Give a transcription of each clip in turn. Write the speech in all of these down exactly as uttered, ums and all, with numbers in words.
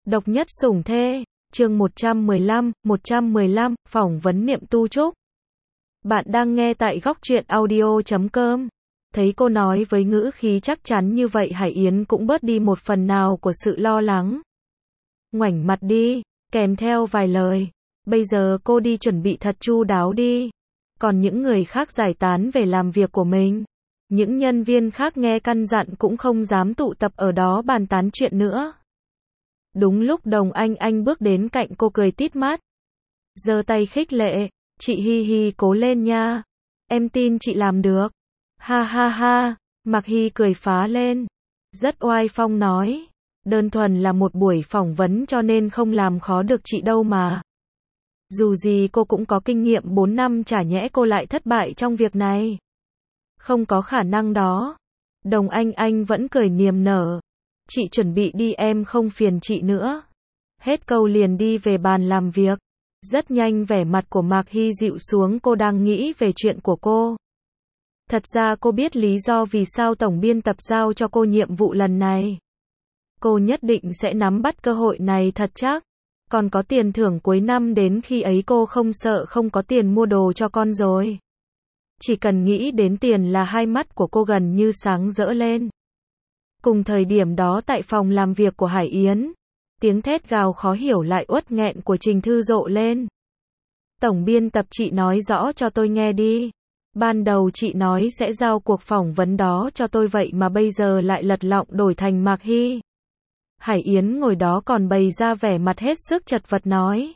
Độc nhất sủng thê, chương một trăm mười lăm, một trăm mười lăm, phỏng vấn Niệm Tu Trúc. Bạn đang nghe tại góc truyện audio chấm com. Thấy cô nói với ngữ khí chắc chắn như vậy, Hải Yến cũng bớt đi một phần nào của sự lo lắng. Ngoảnh mặt đi, kèm theo vài lời. Bây giờ cô đi chuẩn bị thật chu đáo đi. Còn những người khác giải tán về làm việc của mình. Những nhân viên khác nghe căn dặn cũng không dám tụ tập ở đó bàn tán chuyện nữa. Đúng lúc Đồng Anh Anh bước đến cạnh cô, cười tít mắt, giơ tay khích lệ, chị Hi Hi cố lên nha, em tin chị làm được. Ha ha ha, Mạc Hi cười phá lên, rất oai phong nói, đơn thuần là một buổi phỏng vấn cho nên không làm khó được chị đâu mà. Dù gì cô cũng có kinh nghiệm bốn năm, chả nhẽ cô lại thất bại trong việc này. Không có khả năng đó. Đồng Anh Anh vẫn cười niềm nở. Chị chuẩn bị đi, em không phiền chị nữa. Hết câu liền đi về bàn làm việc. Rất nhanh vẻ mặt của Mạc Hi dịu xuống, cô đang nghĩ về chuyện của cô. Thật ra cô biết lý do vì sao tổng biên tập giao cho cô nhiệm vụ lần này. Cô nhất định sẽ nắm bắt cơ hội này thật chắc. Còn có tiền thưởng cuối năm, đến khi ấy cô không sợ không có tiền mua đồ cho con rồi. Chỉ cần nghĩ đến tiền là hai mắt của cô gần như sáng rỡ lên. Cùng thời điểm đó tại phòng làm việc của Hải Yến, tiếng thét gào khó hiểu lại uất nghẹn của Trình Thư rộ lên. Tổng biên tập, chị nói rõ cho tôi nghe đi. Ban đầu chị nói sẽ giao cuộc phỏng vấn đó cho tôi, vậy mà bây giờ lại lật lọng đổi thành Mạc Hi. Hải Yến ngồi đó còn bày ra vẻ mặt hết sức chật vật nói.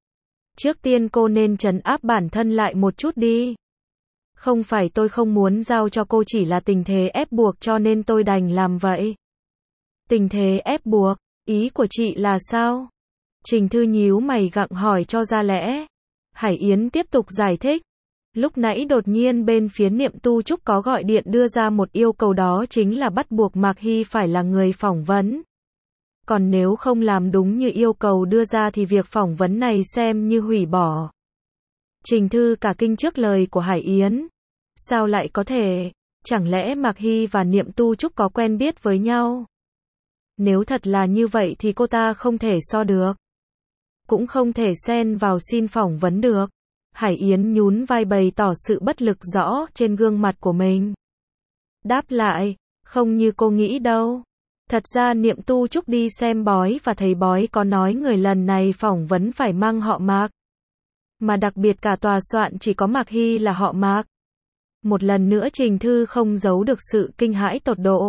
Trước tiên cô nên trấn áp bản thân lại một chút đi. Không phải tôi không muốn giao cho cô, chỉ là tình thế ép buộc cho nên tôi đành làm vậy. Tình thế ép buộc, ý của chị là sao? Trình Thư nhíu mày gặng hỏi cho ra lẽ. Hải Yến tiếp tục giải thích. Lúc nãy đột nhiên bên phía Niệm Tu Trúc có gọi điện đưa ra một yêu cầu, đó chính là bắt buộc Mạc Hi phải là người phỏng vấn. Còn nếu không làm đúng như yêu cầu đưa ra thì việc phỏng vấn này xem như hủy bỏ. Trình Thư cả kinh trước lời của Hải Yến. Sao lại có thể? Chẳng lẽ Mạc Hi và Niệm Tu Trúc có quen biết với nhau? Nếu thật là như vậy thì cô ta không thể so được. Cũng không thể xen vào xin phỏng vấn được. Hải Yến nhún vai bày tỏ sự bất lực rõ trên gương mặt của mình. Đáp lại, không như cô nghĩ đâu. Thật ra Niệm Tu Trúc đi xem bói và thầy bói có nói người lần này phỏng vấn phải mang họ Mạc. Mà đặc biệt cả tòa soạn chỉ có Mạc Hi là họ Mạc. Một lần nữa Trình Thư không giấu được sự kinh hãi tột độ.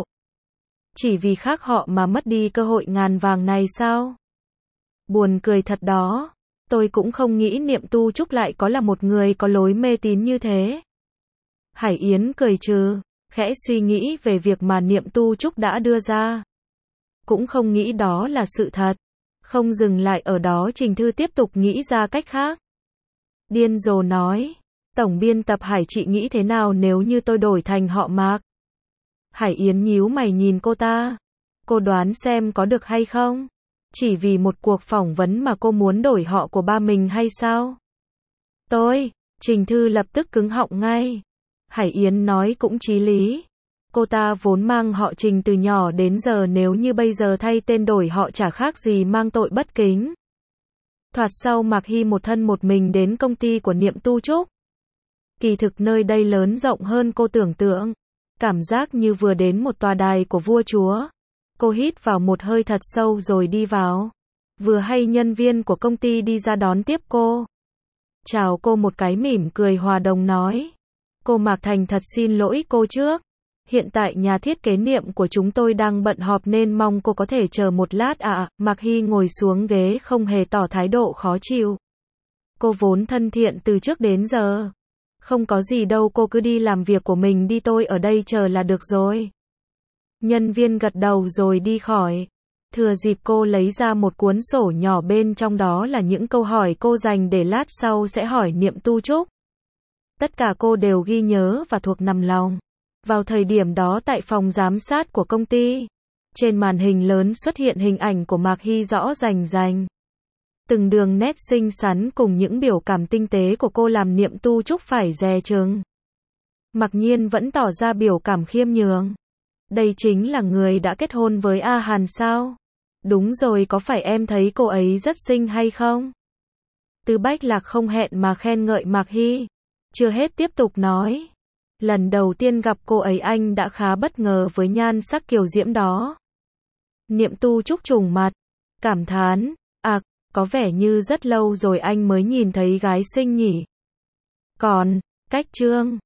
Chỉ vì khác họ mà mất đi cơ hội ngàn vàng này sao? Buồn cười thật đó. Tôi cũng không nghĩ Niệm Tu Trúc lại có là một người có lối mê tín như thế. Hải Yến cười trừ, khẽ suy nghĩ về việc mà Niệm Tu Trúc đã đưa ra. Cũng không nghĩ đó là sự thật. Không dừng lại ở đó, Trình Thư tiếp tục nghĩ ra cách khác. Điên rồ nói. Tổng biên tập Hải, chị nghĩ thế nào nếu như tôi đổi thành họ Mạc? Hải Yến nhíu mày nhìn cô ta. Cô đoán xem có được hay không? Chỉ vì một cuộc phỏng vấn mà cô muốn đổi họ của ba mình hay sao? Tôi, Trình Thư lập tức cứng họng ngay. Hải Yến nói cũng chí lý. Cô ta vốn mang họ Trình từ nhỏ đến giờ, nếu như bây giờ thay tên đổi họ chả khác gì mang tội bất kính. Thoạt sau Mạc Hi một thân một mình đến công ty của Niệm Tu Trúc. Kỳ thực nơi đây lớn rộng hơn cô tưởng tượng. Cảm giác như vừa đến một tòa đài của vua chúa. Cô hít vào một hơi thật sâu rồi đi vào. Vừa hay nhân viên của công ty đi ra đón tiếp cô. Chào cô một cái, mỉm cười hòa đồng nói. Cô Mạc, thành thật xin lỗi cô trước. Hiện tại nhà thiết kế Niệm của chúng tôi đang bận họp nên mong cô có thể chờ một lát ạ. À. Mạc Hi ngồi xuống ghế không hề tỏ thái độ khó chịu. Cô vốn thân thiện từ trước đến giờ. Không có gì đâu, cô cứ đi làm việc của mình đi, tôi ở đây chờ là được rồi. Nhân viên gật đầu rồi đi khỏi. Thừa dịp cô lấy ra một cuốn sổ nhỏ, bên trong đó là những câu hỏi cô dành để lát sau sẽ hỏi Niệm Tu Trúc. Tất cả cô đều ghi nhớ và thuộc nằm lòng. Vào thời điểm đó tại phòng giám sát của công ty, trên màn hình lớn xuất hiện hình ảnh của Mạc Hi rõ rành rành. Từng đường nét xinh xắn cùng những biểu cảm tinh tế của cô làm Niệm Tu Trúc phải dè chừng. Mặc nhiên vẫn tỏ ra biểu cảm khiêm nhường. Đây chính là người đã kết hôn với A Hàn sao? Đúng rồi, có phải em thấy cô ấy rất xinh hay không? Từ Bách Lạc không hẹn mà khen ngợi Mạc Hy. Chưa hết tiếp tục nói. Lần đầu tiên gặp cô ấy anh đã khá bất ngờ với nhan sắc kiều diễm đó. Niệm Tu Trúc trùng mặt, cảm thán, à, có vẻ như rất lâu rồi anh mới nhìn thấy gái xinh nhỉ. Còn, Cách Trương,